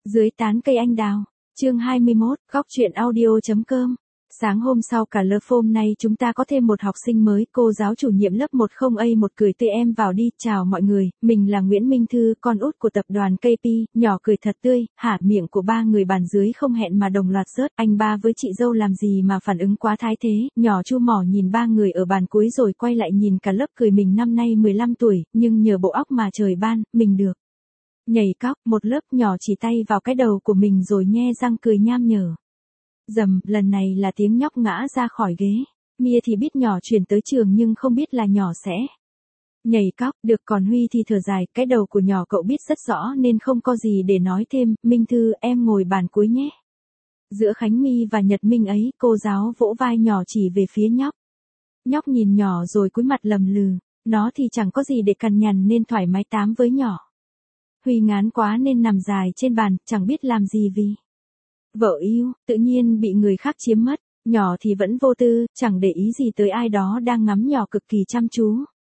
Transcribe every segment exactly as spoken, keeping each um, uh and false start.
Dưới tán cây anh đào, chương hai mươi mốt, góc truyện audio.com. Sáng hôm sau cả lớp hôm nay chúng ta có thêm một học sinh mới, cô giáo chủ nhiệm lớp một không A một cười tươi em vào đi, chào mọi người, mình là Nguyễn Minh Thư, con út của tập đoàn ca pê, nhỏ cười thật tươi, hả miệng của ba người bàn dưới không hẹn mà đồng loạt rớt, anh ba với chị dâu làm gì mà phản ứng quá thái thế, nhỏ chu mỏ nhìn ba người ở bàn cuối rồi quay lại nhìn cả lớp cười mình năm nay mười lăm tuổi, nhưng nhờ bộ óc mà trời ban, mình được. Nhảy cóc, một lớp nhỏ chỉ tay vào cái đầu của mình rồi nhe răng cười nham nhở. Dầm, lần này là tiếng nhóc ngã ra khỏi ghế. Mia thì biết nhỏ chuyển tới trường nhưng không biết là nhỏ sẽ nhảy cóc, được, còn Huy thì thở dài, cái đầu của nhỏ cậu biết rất rõ nên không có gì để nói thêm. Minh Thư, em ngồi bàn cuối nhé. Giữa Khánh My và Nhật Minh ấy, cô giáo vỗ vai nhỏ chỉ về phía nhóc. Nhóc nhìn nhỏ rồi cúi mặt lầm lừ, nó thì chẳng có gì để cằn nhằn nên thoải mái tám với nhỏ. Huy ngán quá nên nằm dài trên bàn, chẳng biết làm gì vì vợ yêu, tự nhiên bị người khác chiếm mất, nhỏ thì vẫn vô tư, chẳng để ý gì tới ai đó đang ngắm nhỏ cực kỳ chăm chú.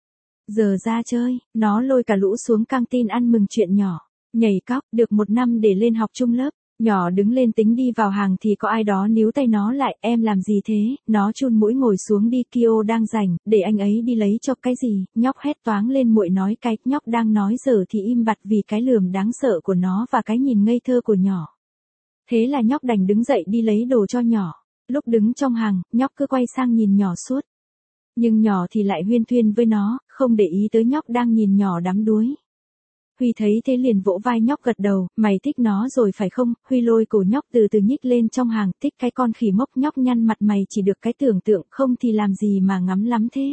Giờ ra chơi, nó lôi cả lũ xuống căng tin ăn mừng chuyện nhỏ, nhảy cóc, được một năm để lên học chung lớp, nhỏ đứng lên tính đi vào hàng thì có ai đó níu tay nó lại, em làm gì thế, nó chun mũi ngồi xuống đi, Kyo đang rảnh, để anh ấy đi lấy cho cái gì, nhóc hét toáng lên muội nói cái, nhóc đang nói giờ thì im bặt vì cái lườm đáng sợ của nó và cái nhìn ngây thơ của nhỏ. Thế là nhóc đành đứng dậy đi lấy đồ cho nhỏ. Lúc đứng trong hàng, nhóc cứ quay sang nhìn nhỏ suốt. Nhưng nhỏ thì lại huyên thuyên với nó, không để ý tới nhóc đang nhìn nhỏ đắm đuối. Huy thấy thế liền vỗ vai nhóc gật đầu, mày thích nó rồi phải không? Huy lôi cổ nhóc từ từ nhích lên trong hàng, thích cái con khỉ mốc, nhóc nhăn mặt mày chỉ được cái tưởng tượng, không thì làm gì mà ngắm lắm thế.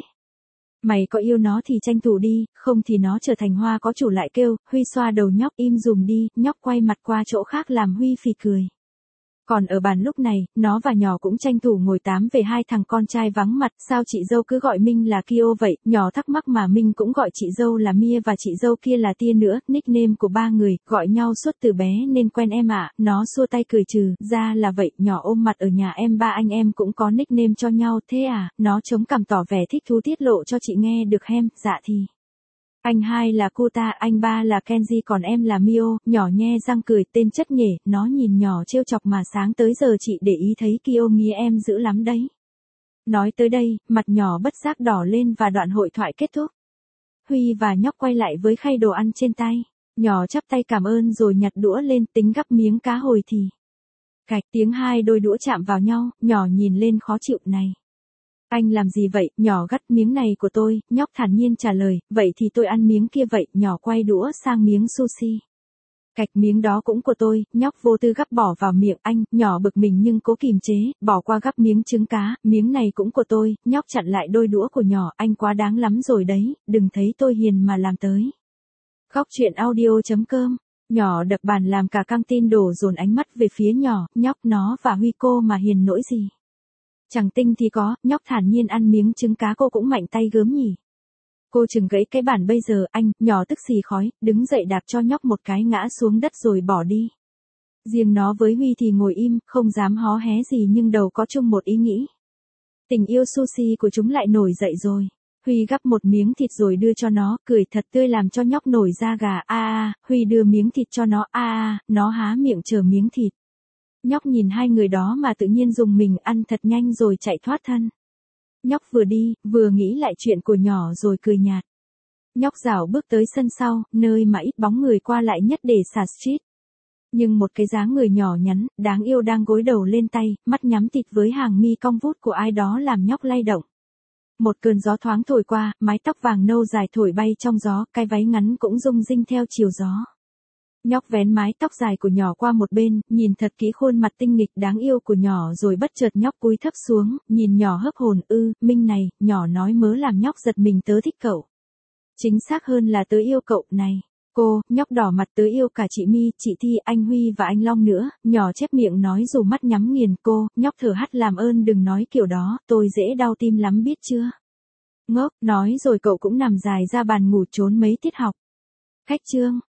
Mày có yêu nó thì tranh thủ đi, không thì nó trở thành hoa có chủ lại kêu. Huy xoa đầu nhóc, im dùm đi, nhóc quay mặt qua chỗ khác làm Huy phì cười. Còn ở bàn lúc này, nó và nhỏ cũng tranh thủ ngồi tám về hai thằng con trai vắng mặt, sao chị dâu cứ gọi Minh là Kyo vậy, nhỏ thắc mắc mà Minh cũng gọi chị dâu là Mia và chị dâu kia là Tia nữa, nickname của ba người, gọi nhau suốt từ bé nên quen em ạ, à. Nó xua tay cười trừ, ra là vậy, nhỏ ôm mặt ở nhà em ba anh em cũng có nickname cho nhau, thế à, nó chống cằm tỏ vẻ thích thú tiết lộ cho chị nghe được hem, dạ thì. Anh hai là Kuta, anh ba là Kenji còn em là Mio, nhỏ nhe răng cười, tên chất nhể, nó nhìn nhỏ trêu chọc mà sáng tới giờ chị để ý thấy Kyo nghĩ em dữ lắm đấy. Nói tới đây, mặt nhỏ bất giác đỏ lên và đoạn hội thoại kết thúc. Huy và nhóc quay lại với khay đồ ăn trên tay, nhỏ chắp tay cảm ơn rồi nhặt đũa lên tính gắp miếng cá hồi thì. Cạch tiếng hai đôi đũa chạm vào nhau, nhỏ nhìn lên khó chịu này. Anh làm gì vậy, nhỏ gắt miếng này của tôi, nhóc thản nhiên trả lời, vậy thì tôi ăn miếng kia vậy, nhỏ quay đũa sang miếng sushi. Cạch miếng đó cũng của tôi, nhóc vô tư gắp bỏ vào miệng anh, nhỏ bực mình nhưng cố kìm chế, bỏ qua gắp miếng trứng cá, miếng này cũng của tôi, nhóc chặn lại đôi đũa của nhỏ, anh quá đáng lắm rồi đấy, đừng thấy tôi hiền mà làm tới. Góc truyện audio.com, nhỏ đập bàn làm cả căng tin đổ dồn ánh mắt về phía nhỏ, nhóc nó và Huy cô mà hiền nỗi gì. Chẳng tinh thì có, nhóc thản nhiên ăn miếng trứng cá cô cũng mạnh tay gớm nhỉ. Cô chừng gãy cái bàn bây giờ, anh, nhỏ tức xì khói, đứng dậy đạp cho nhóc một cái ngã xuống đất rồi bỏ đi. Riêng nó với Huy thì ngồi im, không dám hó hé gì nhưng đầu có chung một ý nghĩ. Tình yêu sushi của chúng lại nổi dậy rồi. Huy gắp một miếng thịt rồi đưa cho nó, cười thật tươi làm cho nhóc nổi da gà, a a, Huy đưa miếng thịt cho nó, a a, nó há miệng chờ miếng thịt. Nhóc nhìn hai người đó mà tự nhiên dùng mình ăn thật nhanh rồi chạy thoát thân. Nhóc vừa đi, vừa nghĩ lại chuyện của nhỏ rồi cười nhạt. Nhóc rảo bước tới sân sau, nơi mà ít bóng người qua lại nhất để xả street. Nhưng một cái dáng người nhỏ nhắn, đáng yêu đang gối đầu lên tay, mắt nhắm tịt với hàng mi cong vút của ai đó làm nhóc lay động. Một cơn gió thoáng thổi qua, mái tóc vàng nâu dài thổi bay trong gió, cái váy ngắn cũng rung rinh theo chiều gió. Nhóc vén mái tóc dài của nhỏ qua một bên, nhìn thật kỹ khuôn mặt tinh nghịch đáng yêu của nhỏ rồi bất chợt nhóc cúi thấp xuống, nhìn nhỏ hớp hồn, ư, Minh này, nhỏ nói mớ làm nhóc giật mình tớ thích cậu. Chính xác hơn là tớ yêu cậu, này. Cô, nhóc đỏ mặt tớ yêu cả chị My, chị Thi, anh Huy và anh Long nữa, nhỏ chép miệng nói dù mắt nhắm nghiền cô, nhóc thở hắt làm ơn đừng nói kiểu đó, tôi dễ đau tim lắm biết chưa. Ngốc, nói rồi cậu cũng nằm dài ra bàn ngủ trốn mấy tiết học. Khách trương.